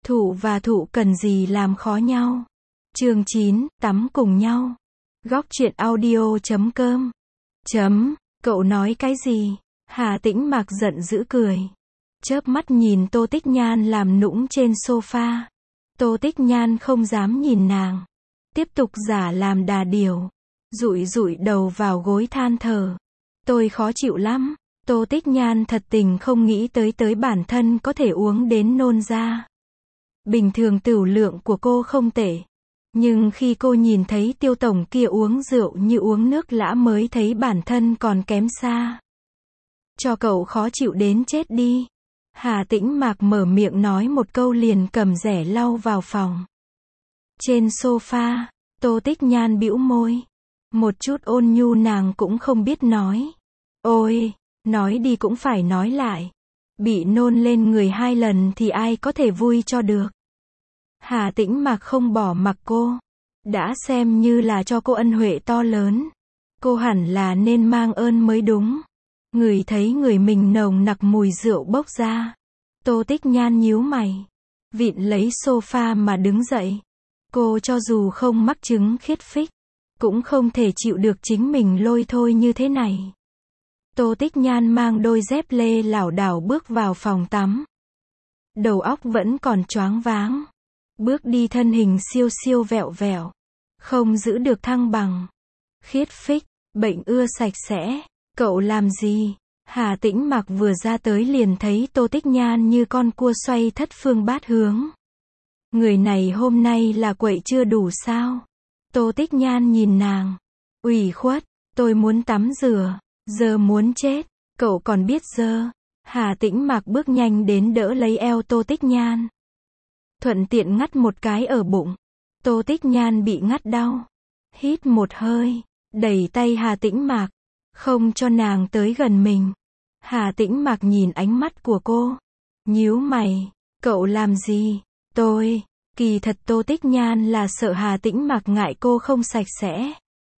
Thụ và thụ cần gì làm khó nhau. Chương 9, tắm cùng nhau. Góc truyện audio.com. Cậu nói cái gì? Hà Tĩnh Mạc giận dữ cười. Chớp mắt nhìn Tô Tích Nhan làm nũng trên sofa. Tô Tích Nhan không dám nhìn nàng. Tiếp tục giả làm đà điểu. Dụi dụi đầu vào gối than thở. Tôi khó chịu lắm. Tô Tích Nhan thật tình không nghĩ tới bản thân có thể uống đến nôn ra. Bình thường tửu lượng của cô không tệ. Nhưng khi cô nhìn thấy Tiêu tổng kia uống rượu như uống nước lã mới thấy bản thân còn kém xa. Cho cậu khó chịu đến chết đi. Hà Tĩnh Mạc mở miệng nói một câu liền cầm rẻ lau vào phòng. Trên sofa, Tô Tích Nhan bĩu môi. Một chút ôn nhu nàng cũng không biết nói. Ôi, nói đi cũng phải nói lại. Bị nôn lên người 2 lần thì ai có thể vui cho được. Hà Tĩnh Mạc không bỏ mặc cô. Đã xem như là cho cô ân huệ to lớn. Cô hẳn là nên mang ơn mới đúng. Ngửi thấy người mình nồng nặc mùi rượu bốc ra. Tô Tích Nhan nhíu mày. Vịn lấy sofa mà đứng dậy. Cô cho dù không mắc chứng khiết phích, cũng không thể chịu được chính mình lôi thôi như thế này. Tô Tích Nhan mang đôi dép lê lảo đảo bước vào phòng tắm. Đầu óc vẫn còn choáng váng. Bước đi thân hình siêu siêu vẹo vẹo. Không giữ được thăng bằng. Khiết phích, bệnh ưa sạch sẽ. Cậu làm gì? Hà Tĩnh Mạc vừa ra tới liền thấy Tô Tích Nhan như con cua xoay thất phương bát hướng. Người này hôm nay là quậy chưa đủ sao? Tô Tích Nhan nhìn nàng. Ủy khuất, tôi muốn tắm rửa. Giờ muốn chết, cậu còn biết dơ. Hà Tĩnh Mạc bước nhanh đến đỡ lấy eo Tô Tích Nhan. Thuận tiện ngắt một cái ở bụng. Tô Tích Nhan bị ngắt đau. Hít một hơi, đẩy tay Hà Tĩnh Mạc. Không cho nàng tới gần mình. Hà Tĩnh Mạc nhìn ánh mắt của cô. Nhíu mày, cậu làm gì? Kỳ thật Tô Tích Nhan là sợ Hà Tĩnh Mạc ngại cô không sạch sẽ.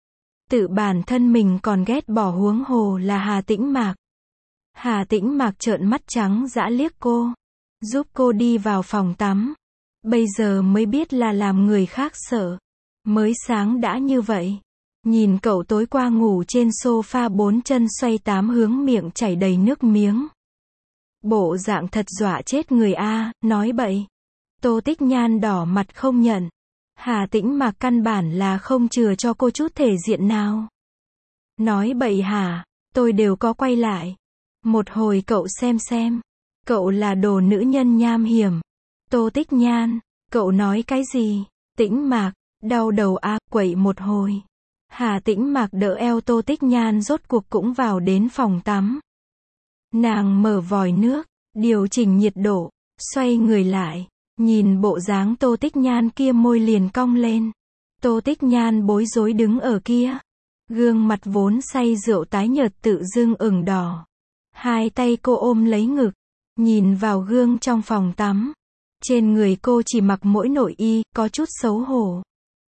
Tự bản thân mình còn ghét bỏ huống hồ là Hà Tĩnh Mạc. Hà Tĩnh Mạc trợn mắt trắng dã liếc cô. Giúp cô đi vào phòng tắm. Bây giờ mới biết là làm người khác sợ. Mới sáng đã như vậy. Nhìn cậu tối qua ngủ trên sofa 4 chân xoay 8 hướng miệng chảy đầy nước miếng. Bộ dạng thật dọa chết người a, nói bậy. Tô Tích Nhan đỏ mặt không nhận. Hà Tĩnh Mạc căn bản là không chừa cho cô chút thể diện nào. Nói bậy hả? Tôi đều có quay lại. Một hồi cậu xem. Cậu là đồ nữ nhân nham hiểm. Tô Tích Nhan, cậu nói cái gì? Tĩnh Mạc, đau đầu a, quậy một hồi. Hà Tĩnh Mạc đỡ eo Tô Tích Nhan rốt cuộc cũng vào đến phòng tắm. Nàng mở vòi nước, điều chỉnh nhiệt độ, xoay người lại. Nhìn bộ dáng Tô Tích Nhan kia môi liền cong lên. Tô Tích Nhan bối rối đứng ở kia. Gương mặt vốn say rượu tái nhợt tự dưng ửng đỏ. Hai tay cô ôm lấy ngực. Nhìn vào gương trong phòng tắm. Trên người cô chỉ mặc mỗi nội y, có chút xấu hổ.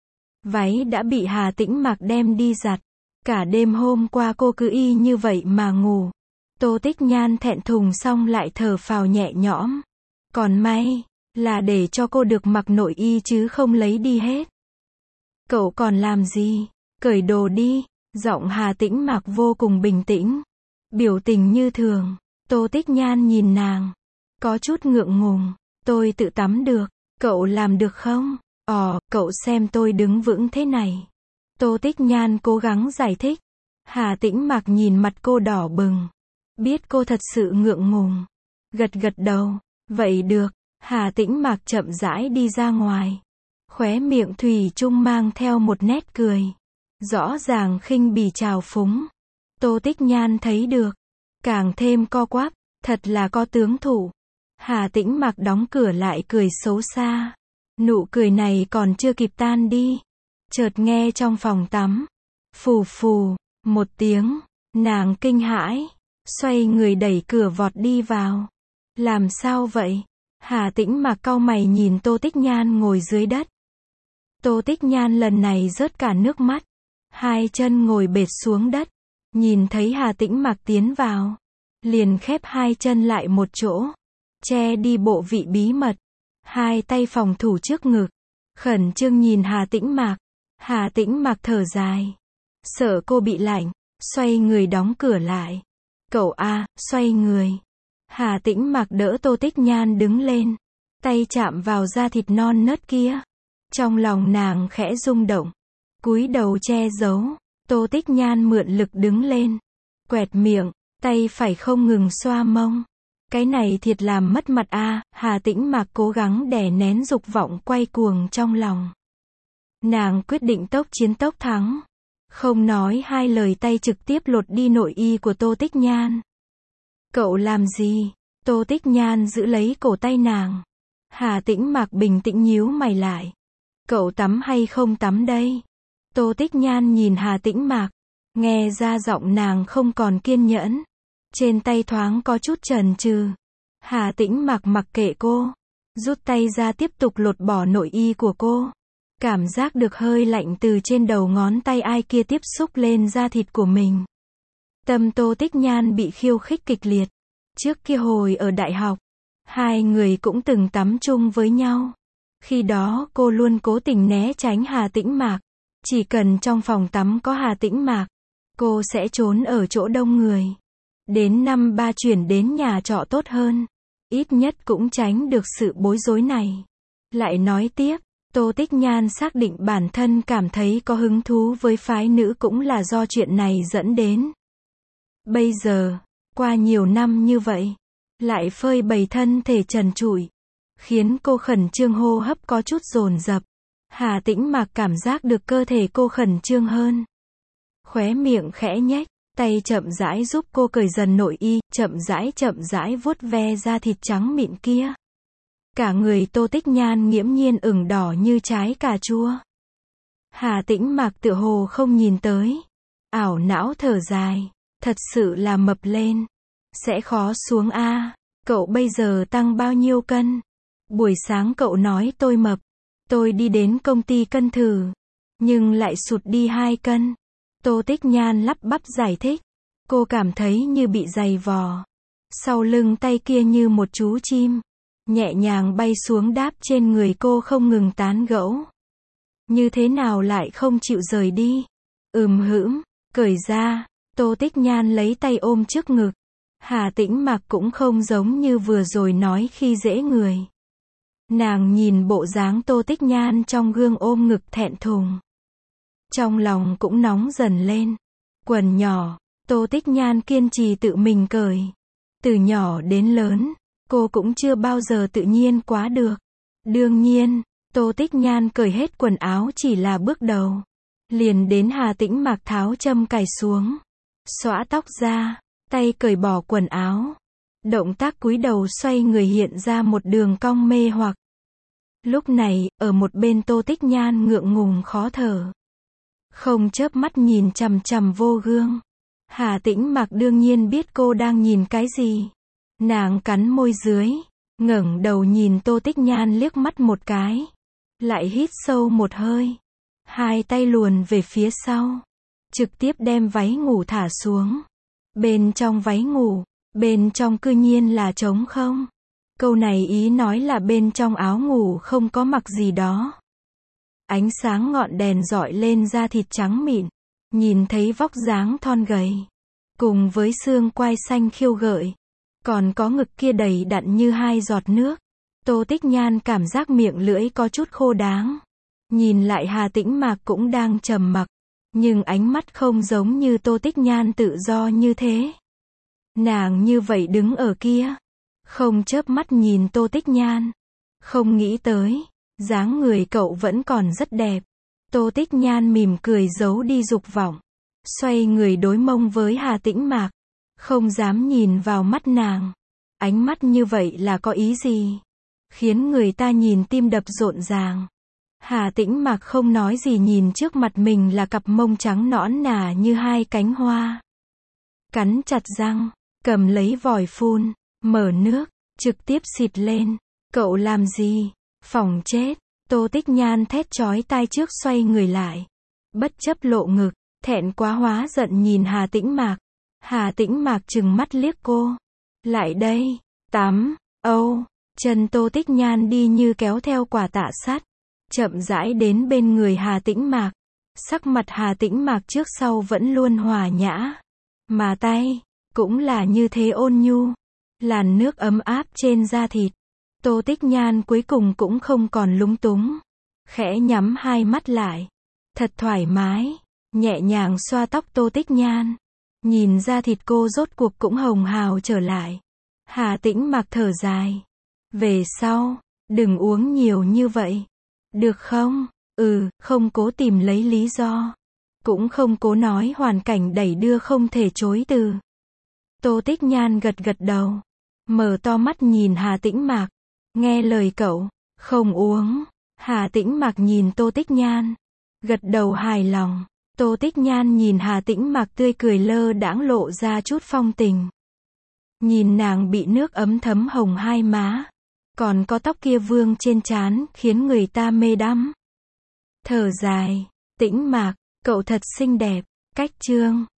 Váy đã bị Hà Tĩnh Mạc đem đi giặt. Cả đêm hôm qua cô cứ y như vậy mà ngủ. Tô Tích Nhan thẹn thùng xong lại thở phào nhẹ nhõm. Còn may là để cho cô được mặc nội y chứ không lấy đi hết. Cậu còn làm gì? Cởi đồ đi. Giọng Hà Tĩnh Mạc vô cùng bình tĩnh. Biểu tình như thường. Tô Tích Nhan nhìn nàng. Có chút ngượng ngùng. Tôi tự tắm được. Cậu làm được không? Cậu xem tôi đứng vững thế này. Tô Tích Nhan cố gắng giải thích. Hà Tĩnh Mạc nhìn mặt cô đỏ bừng. Biết cô thật sự ngượng ngùng. Gật đầu. Vậy được. Hà Tĩnh Mạc chậm rãi đi ra ngoài. Khóe miệng thủy chung mang theo một nét cười. Rõ ràng khinh bỉ trào phúng. Tô Tích Nhan thấy được. Càng thêm co quắp. Thật là có tướng thủ. Hà Tĩnh Mạc đóng cửa lại cười xấu xa. Nụ cười này còn chưa kịp tan đi. Chợt nghe trong phòng tắm. Phù phù. Một tiếng. Nàng kinh hãi. Xoay người đẩy cửa vọt đi vào. Làm sao vậy? Hà Tĩnh Mạc cau mày nhìn Tô Tích Nhan ngồi dưới đất. Tô Tích Nhan lần này rớt cả nước mắt. Hai chân ngồi bệt xuống đất. Nhìn thấy Hà Tĩnh Mạc tiến vào. Liền khép hai chân lại một chỗ. Che đi bộ vị bí mật. hai tay phòng thủ trước ngực, khẩn trương nhìn Hà Tĩnh Mạc. Hà Tĩnh Mạc thở dài, sợ cô bị lạnh, xoay người đóng cửa lại. Cậu a, xoay người. Hà Tĩnh Mạc đỡ Tô Tích Nhan đứng lên, tay chạm vào da thịt non nớt kia. Trong lòng nàng khẽ rung động, cúi đầu che giấu. Tô Tích Nhan mượn lực đứng lên, quẹt miệng, tay phải không ngừng xoa mông. Cái này thiệt làm mất mặt a. Hà Tĩnh Mạc cố gắng đè nén dục vọng quay cuồng trong lòng. Nàng quyết định tốc chiến tốc thắng. Không nói hai lời, tay trực tiếp lột đi nội y của Tô Tích Nhan. Cậu làm gì? Tô Tích Nhan giữ lấy cổ tay nàng. Hà Tĩnh Mạc bình tĩnh nhíu mày lại. Cậu tắm hay không tắm đây? Tô Tích Nhan nhìn Hà Tĩnh Mạc, nghe ra giọng nàng không còn kiên nhẫn. Trên tay thoáng có chút chần chừ. Hà Tĩnh Mạc mặc kệ cô, rút tay ra tiếp tục lột bỏ nội y của cô. Cảm giác được hơi lạnh từ trên đầu ngón tay ai kia tiếp xúc lên da thịt của mình. Tâm Tô Tích Nhan bị khiêu khích kịch liệt. Trước kia hồi ở đại học, hai người cũng từng tắm chung với nhau. Khi đó cô luôn cố tình né tránh Hà Tĩnh Mạc. Chỉ cần trong phòng tắm có Hà Tĩnh Mạc, cô sẽ trốn ở chỗ đông người. Đến năm 3 chuyển đến nhà trọ tốt hơn. Ít nhất cũng tránh được sự bối rối này. Lại nói tiếp, Tô Tích Nhan xác định bản thân cảm thấy có hứng thú với phái nữ cũng là do chuyện này dẫn đến. Bây giờ, qua nhiều năm như vậy, lại phơi bày thân thể trần trụi, khiến cô khẩn trương, hô hấp có chút dồn dập. Hà Tĩnh Mạc cảm giác được cơ thể cô khẩn trương hơn. Khóe miệng khẽ nhếch, tay chậm rãi giúp cô cởi dần nội y, chậm rãi vuốt ve da thịt trắng mịn kia. Cả người Tô Tích Nhan nghiễm nhiên ửng đỏ như trái cà chua. Hà Tĩnh Mạc tựa hồ không nhìn tới. Ảo não thở dài. Thật sự là mập lên. Sẽ khó xuống a. Cậu bây giờ tăng bao nhiêu cân? Buổi sáng cậu nói tôi mập. Tôi đi đến công ty cân thử. Nhưng lại sụt đi 2 cân. Tô Tích Nhan lắp bắp giải thích. Cô cảm thấy như bị giày vò. Sau lưng tay kia như một chú chim. Nhẹ nhàng bay xuống đáp trên người cô, không ngừng tán gẫu. Như thế nào lại không chịu rời đi? Hững, cởi ra. Tô Tích Nhan lấy tay ôm trước ngực. Hà Tĩnh Mạc cũng không giống như vừa rồi nói khi dễ người. Nàng nhìn bộ dáng Tô Tích Nhan trong gương ôm ngực thẹn thùng. Trong lòng cũng nóng dần lên. Quần nhỏ, Tô Tích Nhan kiên trì tự mình cởi. Từ nhỏ đến lớn, cô cũng chưa bao giờ tự nhiên quá được. Đương nhiên, Tô Tích Nhan cởi hết quần áo chỉ là bước đầu. Liền đến Hà Tĩnh Mạc tháo châm cài xuống. Xõa tóc ra, tay cởi bỏ quần áo. Động tác cúi đầu xoay người hiện ra một đường cong mê hoặc. Lúc này, ở một bên Tô Tích Nhan ngượng ngùng khó thở. Không chớp mắt nhìn chằm chằm vô gương. Hà Tĩnh Mạc đương nhiên biết cô đang nhìn cái gì. Nàng cắn môi dưới, ngẩng đầu nhìn Tô Tích Nhan liếc mắt một cái. Lại hít sâu một hơi. Hai tay luồn về phía sau. Trực tiếp đem váy ngủ thả xuống. Bên trong váy ngủ, bên trong cư nhiên là trống không. Câu này ý nói là bên trong áo ngủ không có mặc gì đó. Ánh sáng ngọn đèn rọi lên da thịt trắng mịn. Nhìn thấy vóc dáng thon gầy. Cùng với xương quai xanh khiêu gợi. Còn có ngực kia đầy đặn như 2 giọt nước. Tô Tích Nhan cảm giác miệng lưỡi có chút khô đáng. Nhìn lại Hà Tĩnh Mạc cũng đang trầm mặc. Nhưng ánh mắt không giống như Tô Tích Nhan tự do như thế. Nàng như vậy đứng ở kia. Không chớp mắt nhìn Tô Tích Nhan. Không nghĩ tới, dáng người cậu vẫn còn rất đẹp. Tô Tích Nhan mỉm cười giấu đi dục vọng. Xoay người đối mông với Hà Tĩnh Mạc. Không dám nhìn vào mắt nàng. Ánh mắt như vậy là có ý gì? Khiến người ta nhìn tim đập rộn ràng. Hà Tĩnh Mạc không nói gì, nhìn trước mặt mình là cặp mông trắng nõn nà như 2 cánh hoa. Cắn chặt răng, cầm lấy vòi phun, mở nước, trực tiếp xịt lên. Cậu làm gì? Phỏng chết. Tô Tích Nhan thét chói tai trước xoay người lại. Bất chấp lộ ngực, thẹn quá hóa giận nhìn Hà Tĩnh Mạc. Hà Tĩnh Mạc trừng mắt liếc cô. Lại đây, tắm, Chân Tô Tích Nhan đi như kéo theo quả tạ sắt, chậm rãi đến bên người Hà Tĩnh Mạc. Sắc mặt Hà Tĩnh Mạc trước sau vẫn luôn hòa nhã, mà tay cũng là như thế ôn nhu, làn nước ấm áp trên da thịt. Tô Tích Nhan cuối cùng cũng không còn lúng túng, khẽ nhắm hai mắt lại, thật thoải mái, nhẹ nhàng xoa tóc Tô Tích Nhan, nhìn da thịt cô rốt cuộc cũng hồng hào trở lại. Hà Tĩnh Mạc thở dài, về sau đừng uống nhiều như vậy, được không? Không cố tìm lấy lý do, cũng không cố nói hoàn cảnh đẩy đưa không thể chối từ. Tô Tích Nhan gật gật đầu, mở to mắt nhìn Hà Tĩnh Mạc, nghe lời cậu, không uống. Hà Tĩnh Mạc nhìn Tô Tích Nhan, gật đầu hài lòng. Tô Tích Nhan nhìn Hà Tĩnh Mạc tươi cười lơ đãng lộ ra chút phong tình. Nhìn nàng bị nước ấm thấm hồng hai má, còn có tóc kia vương trên trán, khiến người ta mê đắm. Thở dài, Tĩnh Mạc, cậu thật xinh đẹp. Cách chương